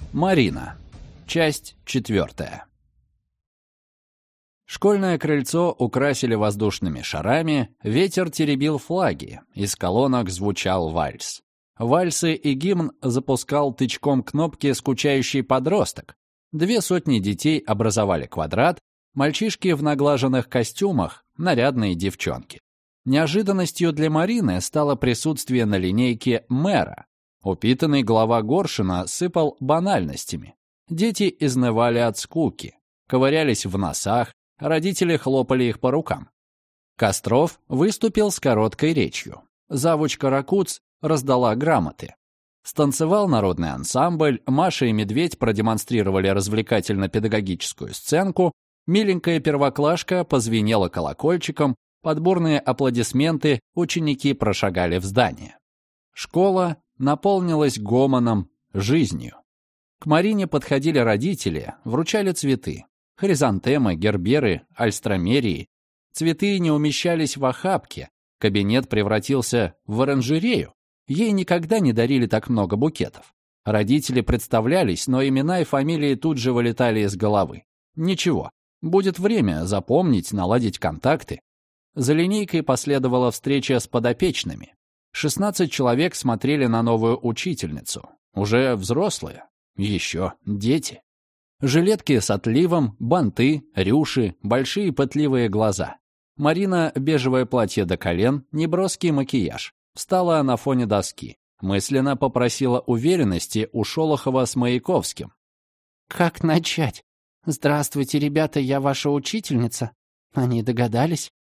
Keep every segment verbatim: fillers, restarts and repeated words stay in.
Марина. Часть четвертая. Школьное крыльцо украсили воздушными шарами, ветер теребил флаги, из колонок звучал вальс. Вальсы и гимн запускал тычком кнопки скучающий подросток. Две сотни детей образовали квадрат, мальчишки в наглаженных костюмах, нарядные девчонки. Неожиданностью для Марины стало присутствие на линейке мэра. Упитанный глава Горшина сыпал банальностями. Дети изнывали от скуки, ковырялись в носах, родители хлопали их по рукам. Костров выступил с короткой речью. Завуч Каракуц раздала грамоты. Станцевал народный ансамбль, Маша и Медведь продемонстрировали развлекательно-педагогическую сценку, миленькая первоклашка позвенела колокольчиком, под бурные аплодисменты ученики прошагали в здание. Школа наполнилась гомоном, жизнью. К Марине подходили родители, вручали цветы. Хризантемы, герберы, альстромерии. Цветы не умещались в охапке. Кабинет превратился в оранжерею. Ей никогда не дарили так много букетов. Родители представлялись, но имена и фамилии тут же вылетали из головы. Ничего, будет время запомнить, наладить контакты. За линейкой последовала встреча с подопечными. шестнадцать человек смотрели на новую учительницу. Уже взрослые, еще дети. Жилетки с отливом, банты, рюши, большие пытливые глаза. Марина, бежевое платье до колен, неброский макияж. Встала на фоне доски. Мысленно попросила уверенности у Шолохова с Маяковским. «Как начать? Здравствуйте, ребята, я ваша учительница. Они догадались?»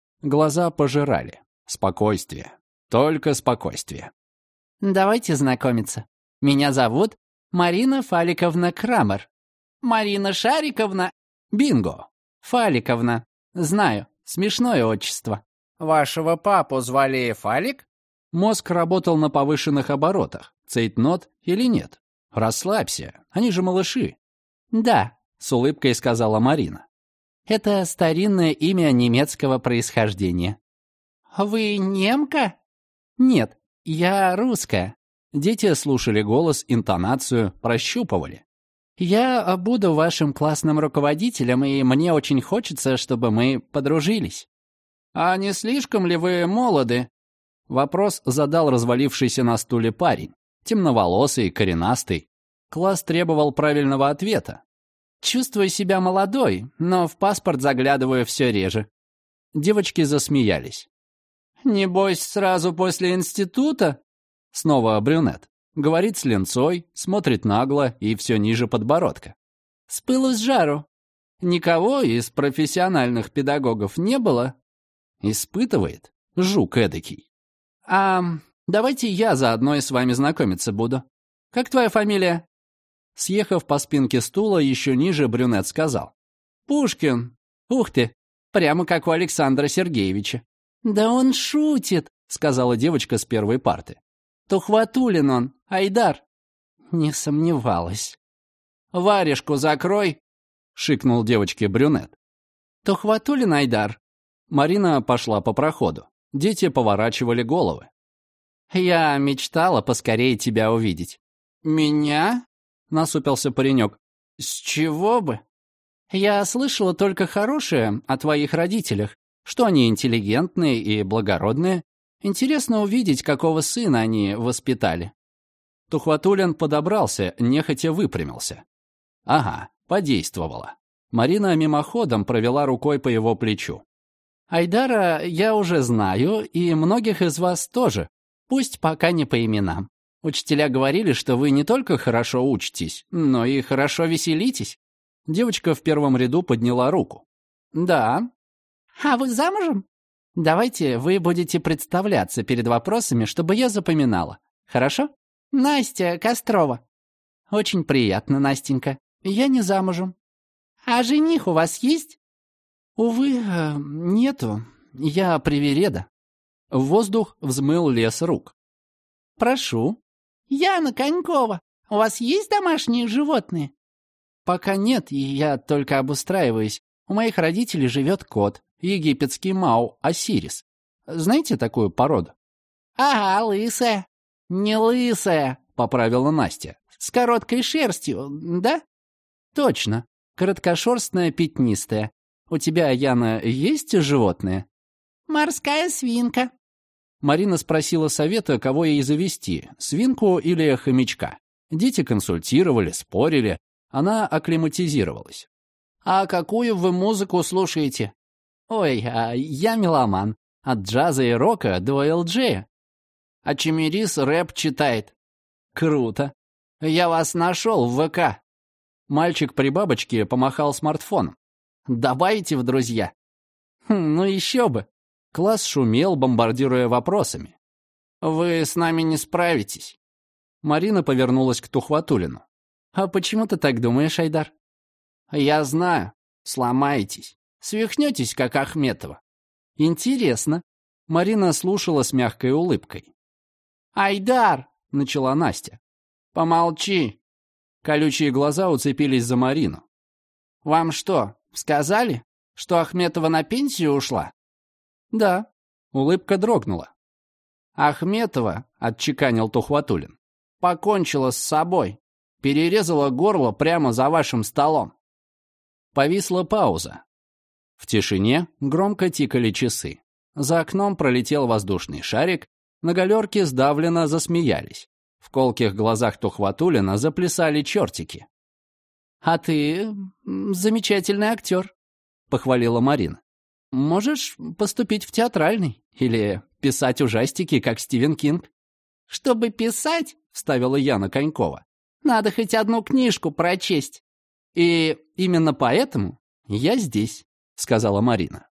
Глаза пожирали. Спокойствие. Только спокойствие. «Давайте знакомиться. Меня зовут Марина Фаликовна Крамер». «Марина Шариковна». «Бинго». «Фаликовна. Знаю, смешное отчество». «Вашего папу звали Фалик?» Мозг работал на повышенных оборотах. Цейтнот или нет? Расслабься, они же малыши. «Да», — с улыбкой сказала Марина. «Это старинное имя немецкого происхождения». «Вы немка?» «Нет, я русская». Дети слушали голос, интонацию, прощупывали. «Я буду вашим классным руководителем, и мне очень хочется, чтобы мы подружились». «А не слишком ли вы молоды?» Вопрос задал развалившийся на стуле парень. Темноволосый, коренастый. Класс требовал правильного ответа. «Чувствую себя молодой, но в паспорт заглядываю все реже». Девочки засмеялись. «Небось, сразу после института?» Снова брюнет. Говорит с линцой, смотрит нагло и все ниже подбородка. «С пылу с жару». «Никого из профессиональных педагогов не было?» Испытывает? Жук эдакий. «А давайте я заодно и с вами знакомиться буду. Как твоя фамилия?» Съехав по спинке стула, еще ниже брюнет сказал. «Пушкин. Ух ты, прямо как у Александра Сергеевича». «Да он шутит», — сказала девочка с первой парты. «Тухватулин он, Айдар». «Не сомневалась». «Варежку закрой», — шикнул девочке брюнет. «Тухватулин Айдар». Марина пошла по проходу. Дети поворачивали головы. «Я мечтала поскорее тебя увидеть». «Меня?» — насупился паренек. «С чего бы?» «Я слышала только хорошее о твоих родителях, что они интеллигентные и благородные. Интересно увидеть, какого сына они воспитали». Тухватулин подобрался, нехотя выпрямился. Ага, подействовало. Марина мимоходом провела рукой по его плечу. «Айдара я уже знаю, и многих из вас тоже, пусть пока не по именам. Учителя говорили, что вы не только хорошо учитесь, но и хорошо веселитесь». Девочка в первом ряду подняла руку. «Да». «А вы замужем?» «Давайте вы будете представляться перед вопросами, чтобы я запоминала. Хорошо?» «Настя Кострова». «Очень приятно, Настенька. Я не замужем». «А жених у вас есть?» «Увы, нету. Я привереда». В воздух взмыл лес рук. «Прошу». «Яна Конькова, у вас есть домашние животные?» «Пока нет, и я только обустраиваюсь. У моих родителей живет кот, египетский мау Осирис. Знаете такую породу?» «Ага, лысая». «Не лысая», — поправила Настя. с короткой шерстью, да?» «Точно. Короткошерстная, пятнистая. У тебя, Яна, есть животные?» «Морская свинка». Марина спросила совета, кого ей завести, свинку или хомячка. Дети консультировали, спорили. Она акклиматизировалась. «А какую вы музыку слушаете?» «Ой, а я меломан. От джаза и рока до эл джея». «А Чимирис рэп читает». «Круто. Я вас нашел в вэ ка». Мальчик при бабочке помахал смартфоном. «Добавите в друзья». Хм, ну еще бы. Класс шумел, бомбардируя вопросами. «Вы с нами не справитесь». Марина повернулась к Тухватуллину. «А почему ты так думаешь, Айдар?» «Я знаю. Сломаетесь. Свихнетесь, как Ахметова». «Интересно». Марина слушала с мягкой улыбкой. «Айдар!» — начала Настя. «Помолчи». Колючие глаза уцепились за Марину. «Вам что, сказали, что Ахметова на пенсию ушла?» «Да». Улыбка дрогнула. «Ахметова», — отчеканил Тухватуллин, — «покончила с собой. Перерезала горло прямо за вашим столом». Повисла пауза. В тишине громко тикали часы. За окном пролетел воздушный шарик, на галерке сдавленно засмеялись. В колких глазах Тухватуллина заплясали чертики. «А ты замечательный актер», — похвалила Марина. «Можешь поступить в театральный или писать ужастики, как Стивен Кинг». «Чтобы писать», — вставила Яна Конькова, — «надо хоть одну книжку прочесть». «И именно поэтому я здесь», — сказала Марина.